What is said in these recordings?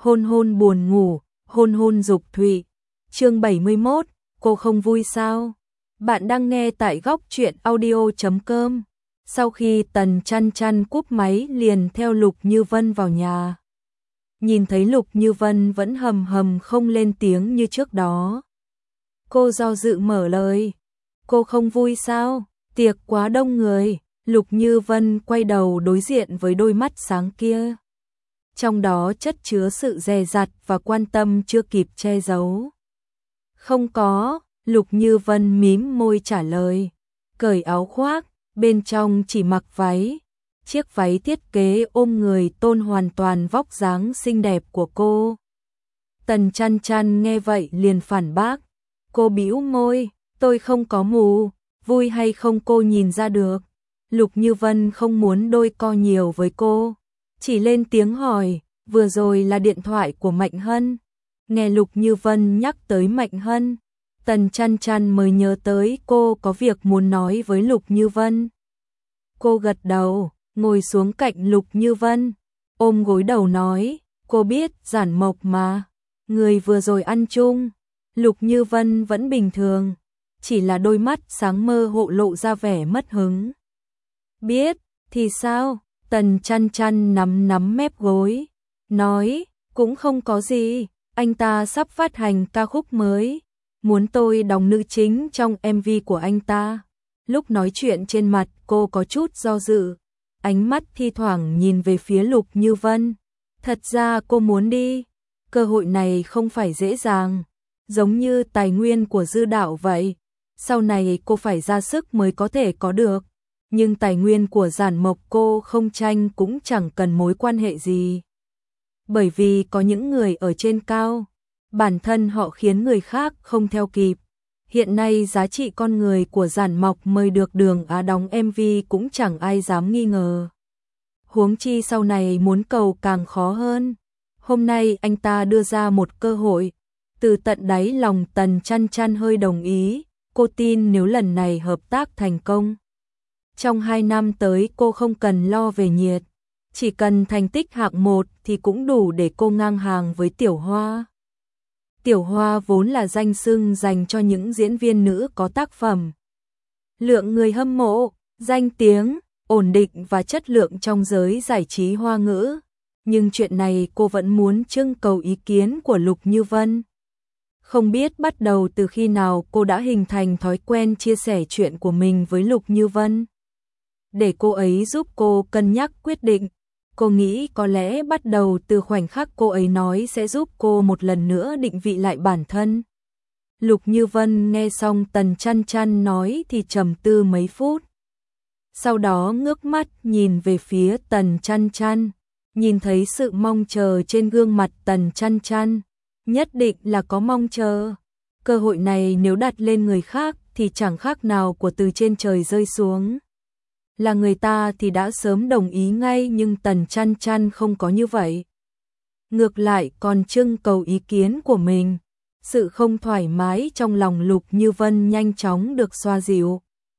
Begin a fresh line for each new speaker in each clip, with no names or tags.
hôn hôn buồn ngủ, hôn hôn dục thụy. Chương 71, cô không vui sao? Bạn đang nghe tại góc truyện audio.com. Sau khi Tần Chăn Chăn cúp máy liền theo Lục Như Vân vào nhà. Nhìn thấy Lục Như Vân vẫn hầm hầm không lên tiếng như trước đó. Cô do dự mở lời. Cô không vui sao? Tiệc quá đông người. Lục Như Vân quay đầu đối diện với đôi mắt sáng kia. Trong đó chất chứa sự dè dặt và quan tâm chưa kịp che giấu. Không có, Lục Như Vân mím môi trả lời. Cởi áo khoác, bên trong chỉ mặc váy. Chiếc váy thiết kế ôm người tôn hoàn toàn vóc dáng xinh đẹp của cô. Tần Chăn Chăn nghe vậy liền phản bác. Cô bĩu môi, tôi không có mù, vui hay không cô nhìn ra được. Lục Như Vân không muốn đôi co nhiều với cô, chỉ lên tiếng hỏi, vừa rồi là điện thoại của Mạnh Hân. Nghe Lục Như Vân nhắc tới Mạnh Hân, Tần Chăn Chăn mới nhớ tới cô có việc muốn nói với Lục Như Vân. Cô gật đầu, ngồi xuống cạnh Lục Như Vân, ôm gối đầu nói, cô biết Giản Mộc mà, người vừa rồi ăn chung. Lục Như Vân vẫn bình thường, chỉ là đôi mắt sáng mơ hộ lộ ra vẻ mất hứng. Biết, thì sao? Tần Chăn Chăn nắm mép gối, nói, cũng không có gì, anh ta sắp phát hành ca khúc mới, muốn tôi đóng nữ chính trong MV của anh ta. Lúc nói chuyện trên mặt cô có chút do dự, ánh mắt thi thoảng nhìn về phía Lục Như Vân. Thật ra cô muốn đi, cơ hội này không phải dễ dàng, giống như tài nguyên của Dư Đạo vậy, sau này cô phải ra sức mới có thể có được. Nhưng tài nguyên của Giản Mộc cô không tranh cũng chẳng cần mối quan hệ gì. Bởi vì có những người ở trên cao, bản thân họ khiến người khác không theo kịp. Hiện nay giá trị con người của Giản Mộc mời được Đường Á đóng MV cũng chẳng ai dám nghi ngờ. Huống chi sau này muốn cầu càng khó hơn. Hôm nay anh ta đưa ra một cơ hội. Từ tận đáy lòng Tần Chăn Chăn hơi đồng ý. Cô tin nếu lần này hợp tác thành công, trong 2 năm tới cô không cần lo về nhiệt, chỉ cần thành tích hạng 1 thì cũng đủ để cô ngang hàng với Tiểu Hoa. Tiểu Hoa vốn là danh xưng dành cho những diễn viên nữ có tác phẩm. Lượng người hâm mộ, danh tiếng, ổn định và chất lượng trong giới giải trí Hoa ngữ. Nhưng chuyện này cô vẫn muốn trưng cầu ý kiến của Lục Như Vân. Không biết bắt đầu từ khi nào cô đã hình thành thói quen chia sẻ chuyện của mình với Lục Như Vân. Để cô ấy giúp cô cân nhắc quyết định. Cô nghĩ có lẽ bắt đầu từ khoảnh khắc cô ấy nói sẽ giúp cô một lần nữa định vị lại bản thân. Lục Như Vân nghe xong Tần Chăn Chăn nói thì trầm tư mấy phút. Sau đó ngước mắt nhìn về phía Tần Chăn Chăn, nhìn thấy sự mong chờ trên gương mặt Tần Chăn Chăn. Nhất định là có mong chờ. Cơ hội này nếu đặt lên người khác thì chẳng khác nào của từ trên trời rơi xuống. Là người ta thì đã sớm đồng ý ngay, nhưng Tần Chăn Chăn không có như vậy. Ngược lại còn trưng cầu ý kiến của mình. Sự không thoải mái trong lòng Lục Như Vân nhanh chóng được xoa dịu.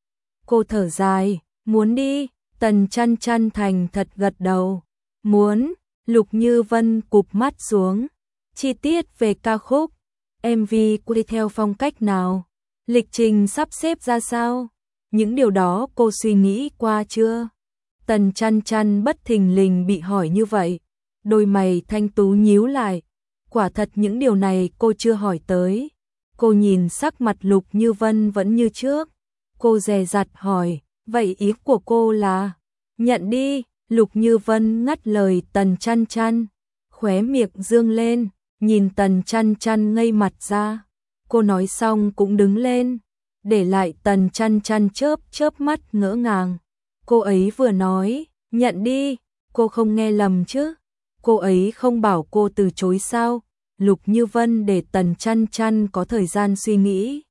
Cô thở dài, muốn đi. Tần Chăn Chăn thành thật gật đầu. Muốn. Lục Như Vân cụp mắt xuống. Chi tiết về ca khúc, MV cô đi theo phong cách nào, lịch trình sắp xếp ra sao, những điều đó cô suy nghĩ qua chưa? Tần Chăn Chăn bất thình lình bị hỏi như vậy, đôi mày thanh tú nhíu lại, quả thật những điều này cô chưa hỏi tới. Cô nhìn sắc mặt Lục Như Vân vẫn như trước, cô dè dặt hỏi, vậy ý của cô là, nhận đi. Lục Như Vân ngắt lời Tần Chăn Chăn, khóe miệng dương lên. Nhìn Tần Chăn Chăn ngây mặt ra, cô nói xong cũng đứng lên, để lại Tần Chăn Chăn chớp mắt ngỡ ngàng. Cô ấy vừa nói, nhận đi, cô không nghe lầm chứ? Cô ấy không bảo cô từ chối sao? Lục Như Vân để Tần Chăn Chăn có thời gian suy nghĩ.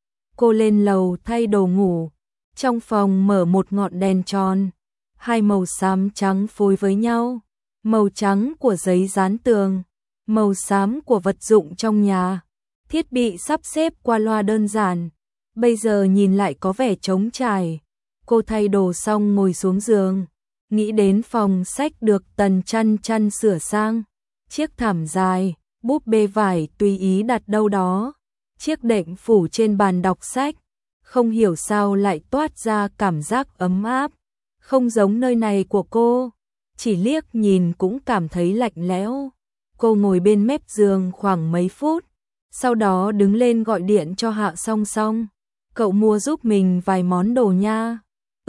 Cô lên lầu thay đồ ngủ, trong phòng mở một ngọn đèn tròn, hai màu xám trắng phối với nhau, màu trắng của giấy dán tường, màu xám của vật dụng trong nhà, thiết bị sắp xếp qua loa đơn giản, bây giờ nhìn lại có vẻ trống trải. Cô thay đồ xong ngồi xuống giường, nghĩ đến phòng sách được Tần Chăn Chăn sửa sang, chiếc thảm dài, búp bê vải tùy ý đặt đâu đó, chiếc đệm phủ trên bàn đọc sách, không hiểu sao lại toát ra cảm giác ấm áp, không giống nơi này của cô, chỉ liếc nhìn cũng cảm thấy lạnh lẽo. Cô ngồi bên mép giường khoảng mấy phút, sau đó đứng lên gọi điện cho Hạ Song Song. Cậu mua giúp mình vài món đồ nha.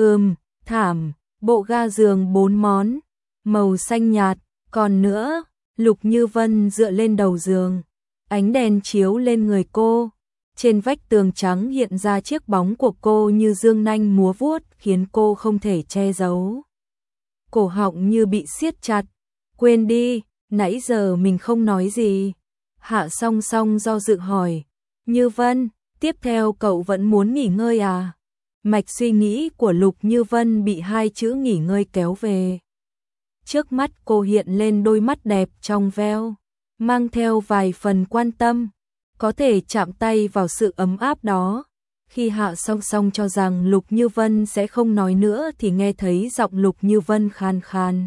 Thảm, bộ ga giường 4 món, màu xanh nhạt, còn nữa. Lục Như Vân dựa lên đầu giường, ánh đèn chiếu lên người cô. Trên vách tường trắng hiện ra chiếc bóng của cô như dương nanh múa vuốt khiến cô không thể che giấu. Cổ họng như bị siết chặt. Quên đi, nãy giờ mình không nói gì. Hạ Song Song do dự hỏi. Như Vân, tiếp theo cậu vẫn muốn nghỉ ngơi à? Mạch suy nghĩ của Lục Như Vân bị hai chữ nghỉ ngơi kéo về. Trước mắt cô hiện lên đôi mắt đẹp trong veo, mang theo vài phần quan tâm, có thể chạm tay vào sự ấm áp đó. Khi Hạ Song Song cho rằng Lục Như Vân sẽ không nói nữa thì nghe thấy giọng Lục Như Vân khan khan.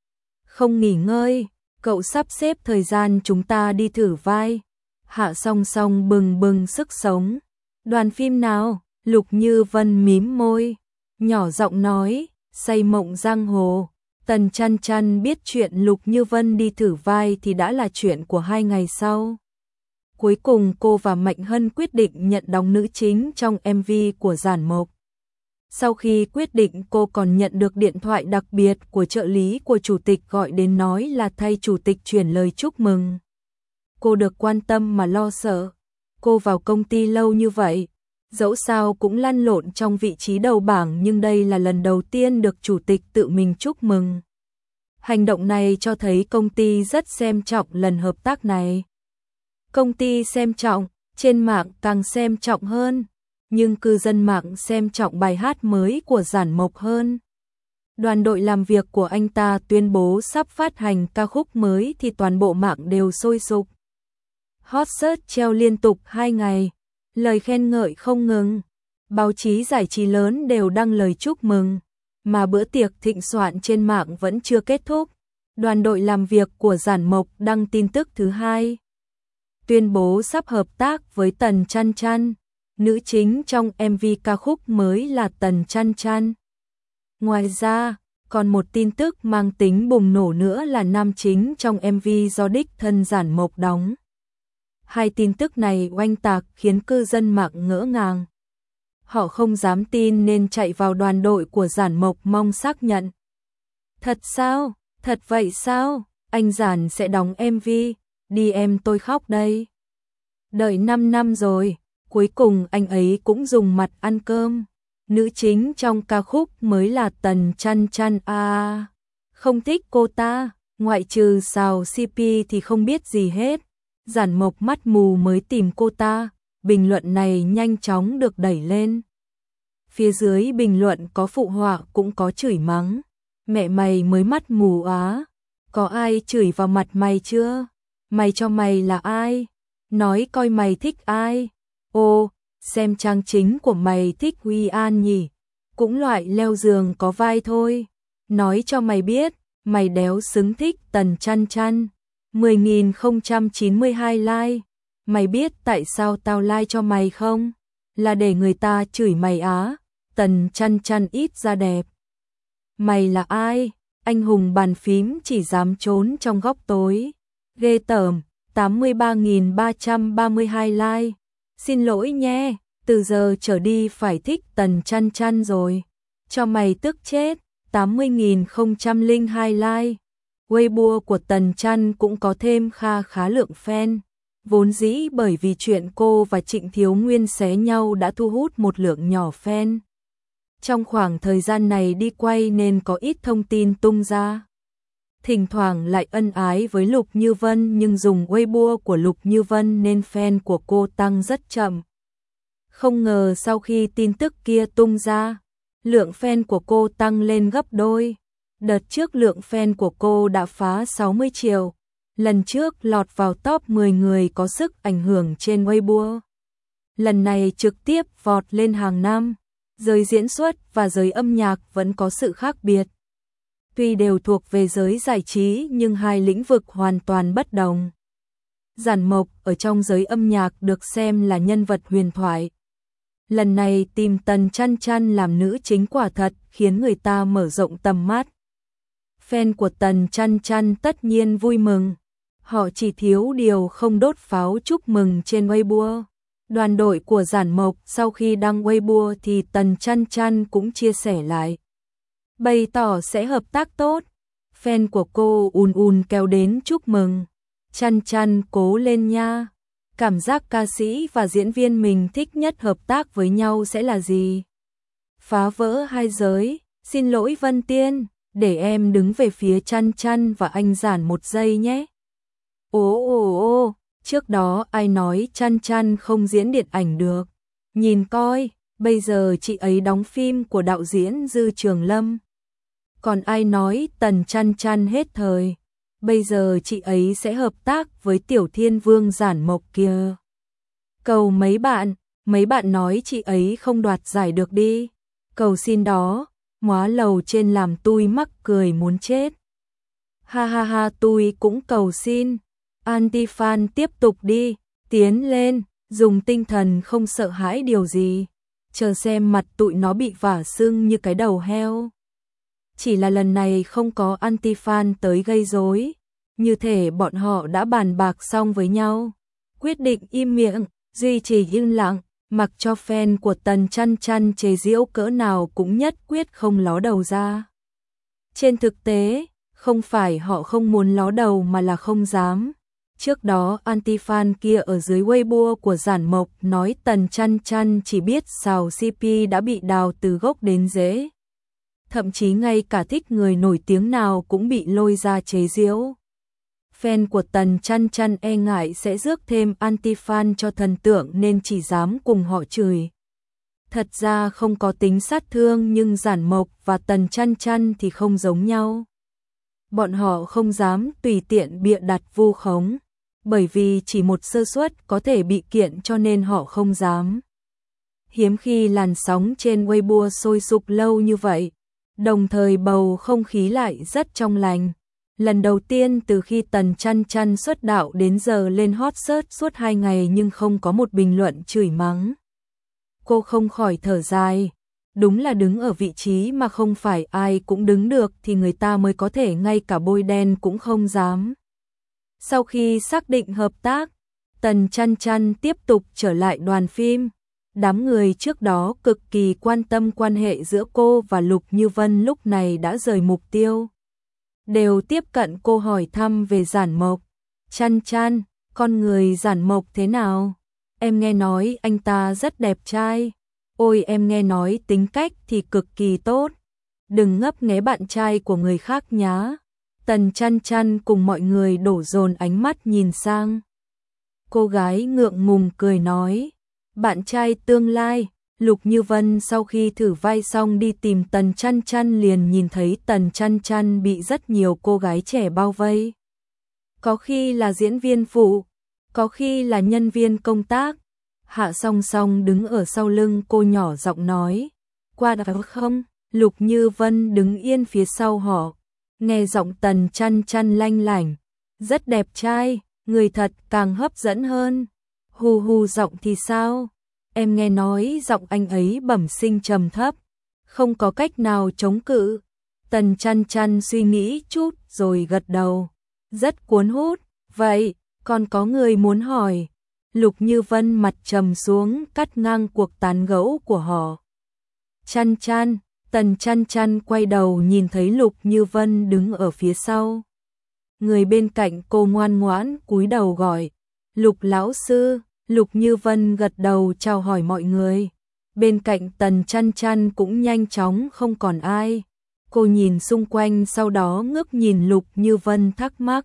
Không nghỉ ngơi, cậu sắp xếp thời gian chúng ta đi thử vai. Hạ Song Song bừng bừng sức sống. Đoàn phim nào? Lục Như Vân mím môi, nhỏ giọng nói, Say Mộng Giang Hồ. Tần Chăn Chăn biết chuyện Lục Như Vân đi thử vai thì đã là chuyện của 2 ngày sau. Cuối cùng cô và Mạnh Hân quyết định nhận đóng nữ chính trong MV của Giản Mộc. Sau khi quyết định cô còn nhận được điện thoại đặc biệt của trợ lý của chủ tịch gọi đến nói là thay chủ tịch chuyển lời chúc mừng. Cô được quan tâm mà lo sợ. Cô vào công ty lâu như vậy, dẫu sao cũng lăn lộn trong vị trí đầu bảng nhưng đây là lần đầu tiên được chủ tịch tự mình chúc mừng. Hành động này cho thấy công ty rất xem trọng lần hợp tác này. Công ty xem trọng, trên mạng càng xem trọng hơn, nhưng cư dân mạng xem trọng bài hát mới của Giản Mộc hơn. Đoàn đội làm việc của anh ta tuyên bố sắp phát hành ca khúc mới thì toàn bộ mạng đều sôi sục. Hot search treo liên tục 2 ngày, lời khen ngợi không ngừng, báo chí giải trí lớn đều đăng lời chúc mừng, mà bữa tiệc thịnh soạn trên mạng vẫn chưa kết thúc. Đoàn đội làm việc của Giản Mộc đăng tin tức thứ hai, tuyên bố sắp hợp tác với Tần Chăn Chăn, nữ chính trong MV ca khúc mới là Tần Chăn Chăn. Ngoài ra, còn một tin tức mang tính bùng nổ nữa là nam chính trong MV do đích thân Giản Mộc đóng. Hai tin tức này oanh tạc khiến cư dân mạng ngỡ ngàng. Họ không dám tin nên chạy vào đoàn đội của Giản Mộc mong xác nhận. Thật sao? Thật vậy sao? Anh Giản sẽ đóng MV, đi em tôi khóc đây. Đợi 5 năm rồi, cuối cùng anh ấy cũng dùng mặt ăn cơm. Nữ chính trong ca khúc mới là Tần Chăn Chăn à. Không thích cô ta, ngoại trừ xào CP thì không biết gì hết. Giản Mộc mắt mù mới tìm cô ta, bình luận này nhanh chóng được đẩy lên. Phía dưới bình luận có phụ họa cũng có chửi mắng. Mẹ mày mới mắt mù á, có ai chửi vào mặt mày chưa? Mày cho mày là ai? Nói coi mày thích ai? Ô, xem trang chính của mày thích Huy An nhỉ? Cũng loại leo giường có vai thôi. Nói cho mày biết, mày đéo xứng thích Tần Chăn Chăn. 10.092 like. Mày biết tại sao tao like cho mày không? Là để người ta chửi mày á. Tần Chăn Chăn ít ra đẹp. Mày là ai? Anh hùng bàn phím chỉ dám trốn trong góc tối. Ghê tởm, 83.332 like. Xin lỗi nhé, từ giờ trở đi phải thích Tần Chăn Chăn rồi. Cho mày tức chết, 80.002 like. Weibo của Tần Chăn cũng có thêm khá lượng fan. Vốn dĩ bởi vì chuyện cô và Trịnh Thiếu Nguyên xé nhau đã thu hút một lượng nhỏ fan. Trong khoảng thời gian này đi quay nên có ít thông tin tung ra. Thỉnh thoảng lại ân ái với Lục Như Vân nhưng dùng Weibo của Lục Như Vân nên fan của cô tăng rất chậm. Không ngờ sau khi tin tức kia tung ra, lượng fan của cô tăng lên gấp đôi. Đợt trước lượng fan của cô đã phá 60 triệu, lần trước lọt vào top 10 người có sức ảnh hưởng trên Weibo. Lần này trực tiếp vọt lên hàng năm, giới diễn xuất và giới âm nhạc vẫn có sự khác biệt. Tuy đều thuộc về giới giải trí nhưng hai lĩnh vực hoàn toàn bất đồng. Giản Mộc ở trong giới âm nhạc được xem là nhân vật huyền thoại. Lần này tìm Tần Chăn Chăn làm nữ chính quả thật khiến người ta mở rộng tầm mắt. Fan của Tần Chăn Chăn tất nhiên vui mừng. Họ chỉ thiếu điều không đốt pháo chúc mừng trên Weibo. Đoàn đội của Giản Mộc sau khi đăng Weibo thì Tần Chăn Chăn cũng chia sẻ lại, bày tỏ sẽ hợp tác tốt. Fan của cô ùn kéo đến chúc mừng. Chăn Chăn cố lên nha. Cảm giác ca sĩ và diễn viên mình thích nhất hợp tác với nhau sẽ là gì? Phá vỡ hai giới. Xin lỗi Vân Tiên, để em đứng về phía Chăn Chăn và anh Giản một giây nhé. Ồ, trước đó ai nói Chăn Chăn không diễn điện ảnh được. Nhìn coi, bây giờ chị ấy đóng phim của đạo diễn Dư Trường Lâm. Còn ai nói Tần Chăn Chăn hết thời. Bây giờ chị ấy sẽ hợp tác với Tiểu Thiên Vương Giản Mộc kia. Cầu mấy bạn nói chị ấy không đoạt giải được đi. Cầu xin đó, móa lầu trên làm tui mắc cười muốn chết. Ha ha ha, tui cũng cầu xin. Anti-fan tiếp tục đi, tiến lên, dùng tinh thần không sợ hãi điều gì. Chờ xem mặt tụi nó bị vả sưng như cái đầu heo. Chỉ là lần này không có anti-fan tới gây rối, như thể bọn họ đã bàn bạc xong với nhau. Quyết định im miệng, duy trì im lặng, mặc cho fan của Tần Chăn Chăn chế giễu cỡ nào cũng nhất quyết không ló đầu ra. Trên thực tế, không phải họ không muốn ló đầu mà là không dám. Trước đó anti-fan kia ở dưới Weibo của Giản Mộc nói Tần Chăn Chăn chỉ biết xào CP đã bị đào từ gốc đến rễ. Thậm chí ngay cả thích người nổi tiếng nào cũng bị lôi ra chế giễu. Fan của Tần Chăn Chăn e ngại sẽ rước thêm anti-fan cho thần tượng nên chỉ dám cùng họ chửi. Thật ra không có tính sát thương nhưng Giản Mộc và Tần Chăn Chăn thì không giống nhau. Bọn họ không dám tùy tiện bịa đặt vu khống, bởi vì chỉ một sơ suất có thể bị kiện cho nên họ không dám. Hiếm khi làn sóng trên Weibo sôi sục lâu như vậy, đồng thời bầu không khí lại rất trong lành. Lần đầu tiên từ khi Tần Chăn Chăn xuất đạo đến giờ lên hot search suốt 2 ngày nhưng không có một bình luận chửi mắng. Cô không khỏi thở dài. Đúng là đứng ở vị trí mà không phải ai cũng đứng được thì người ta mới có thể ngay cả bôi đen cũng không dám. Sau khi xác định hợp tác, Tần Chăn Chăn tiếp tục trở lại đoàn phim. Đám người trước đó cực kỳ quan tâm quan hệ giữa cô và Lục Như Vân lúc này đã rời mục tiêu. Đều tiếp cận cô hỏi thăm về Giản Mộc. Chăn Chăn, con người Giản Mộc thế nào? Em nghe nói anh ta rất đẹp trai. Ôi em nghe nói tính cách thì cực kỳ tốt. Đừng ngấp nghé bạn trai của người khác nhá. Tần Chăn Chăn cùng mọi người đổ dồn ánh mắt nhìn sang. Cô gái ngượng ngùng cười nói. Bạn trai tương lai. Lục Như Vân sau khi thử vai xong đi tìm Tần Chăn Chăn liền nhìn thấy Tần Chăn Chăn bị rất nhiều cô gái trẻ bao vây. Có khi là diễn viên phụ, có khi là nhân viên công tác. Hạ Song Song đứng ở sau lưng cô nhỏ giọng nói. Qua được không? Lục Như Vân đứng yên phía sau họ. Nghe giọng Tần Chăn Chăn lanh lảnh. Rất đẹp trai, người thật càng hấp dẫn hơn. Hù hù giọng thì sao? Em nghe nói giọng anh ấy bẩm sinh trầm thấp. Không có cách nào chống cự. Tần Chăn Chăn suy nghĩ chút rồi gật đầu. Rất cuốn hút. Vậy, còn có người muốn hỏi. Lục Như Vân mặt trầm xuống cắt ngang cuộc tán gẫu của họ. Chăn Chăn, Tần Chăn Chăn quay đầu nhìn thấy Lục Như Vân đứng ở phía sau. Người bên cạnh cô ngoan ngoãn cúi đầu gọi. Lục lão sư, Lục Như Vân gật đầu chào hỏi mọi người. Bên cạnh Tần Chăn Chăn cũng nhanh chóng không còn ai. Cô nhìn xung quanh sau đó ngước nhìn Lục Như Vân thắc mắc.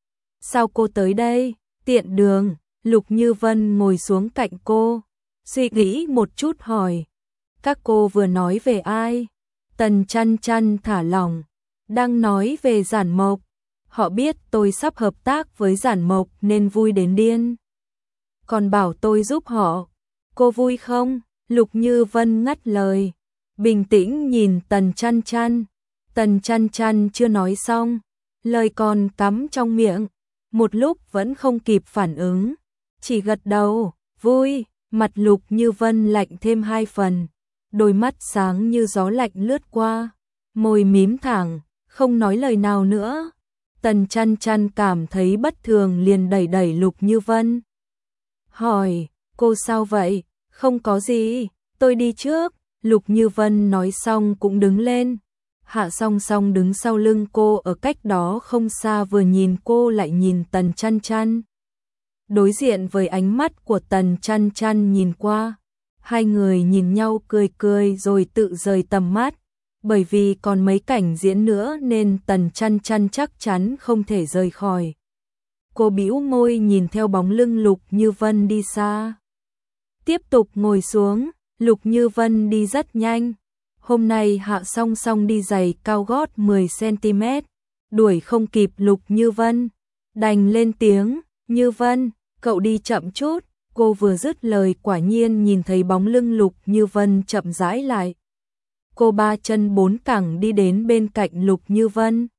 Sao cô tới đây? Tiện đường. Lục Như Vân ngồi xuống cạnh cô, suy nghĩ một chút hỏi. Các cô vừa nói về ai? Tần Chăn Chăn thả lỏng. Đang nói về Giản Mộc. Họ biết tôi sắp hợp tác với Giản Mộc nên vui đến điên. Còn bảo tôi giúp họ. Cô vui không? Lục Như Vân ngắt lời. Bình tĩnh nhìn Tần Chăn Chăn. Tần Chăn Chăn chưa nói xong, lời còn cắm trong miệng, một lúc vẫn không kịp phản ứng, chỉ gật đầu, vui, mặt Lục Như Vân lạnh thêm 2 phần, đôi mắt sáng như gió lạnh lướt qua, môi mím thẳng, không nói lời nào nữa. Tần Chăn Chăn cảm thấy bất thường liền đẩy đẩy Lục Như Vân. Hỏi, cô sao vậy? Không có gì, tôi đi trước. Lục Như Vân nói xong cũng đứng lên. Hạ Song Song đứng sau lưng cô ở cách đó không xa, vừa nhìn cô lại nhìn Tần Chăn Chăn. Đối diện với ánh mắt của Tần Chăn Chăn nhìn qua, hai người nhìn nhau cười cười rồi tự rời tầm mắt. Bởi vì còn mấy cảnh diễn nữa nên Tần Chăn Chăn chắc chắn không thể rời khỏi. Cô bĩu môi nhìn theo bóng lưng Lục Như Vân đi xa. Tiếp tục ngồi xuống, Lục Như Vân đi rất nhanh. Hôm nay Hạ Song Song đi giày cao gót 10cm, đuổi không kịp Lục Như Vân. Đành lên tiếng, Như Vân, cậu đi chậm chút. Cô vừa dứt lời quả nhiên nhìn thấy bóng lưng Lục Như Vân chậm rãi lại. Cô 3 chân 4 cẳng đi đến bên cạnh Lục Như Vân.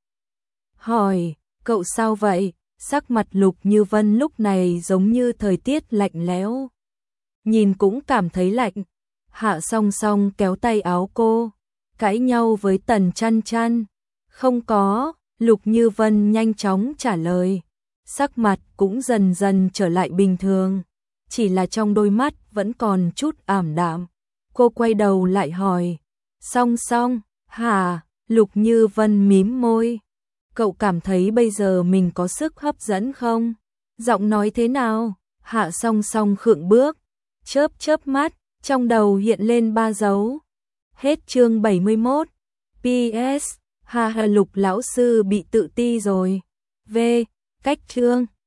Hỏi, cậu sao vậy? Sắc mặt Lục Như Vân lúc này giống như thời tiết lạnh lẽo. Nhìn cũng cảm thấy lạnh. Hạ Song Song kéo tay áo cô, cãi nhau với Tần Chăn Chăn. Không có, Lục Như Vân nhanh chóng trả lời. Sắc mặt cũng dần dần trở lại bình thường, chỉ là trong đôi mắt vẫn còn chút ảm đạm. Cô quay đầu lại hỏi, Song Song, hả? Lục Như Vân mím môi. Cậu cảm thấy bây giờ mình có sức hấp dẫn không? Giọng nói thế nào? Hạ Song Song khựng bước, chớp chớp mắt, trong đầu hiện lên 3 dấu. Hết chương 71. PS, ha ha, Lục lão sư bị tự ti rồi. V, cách chương.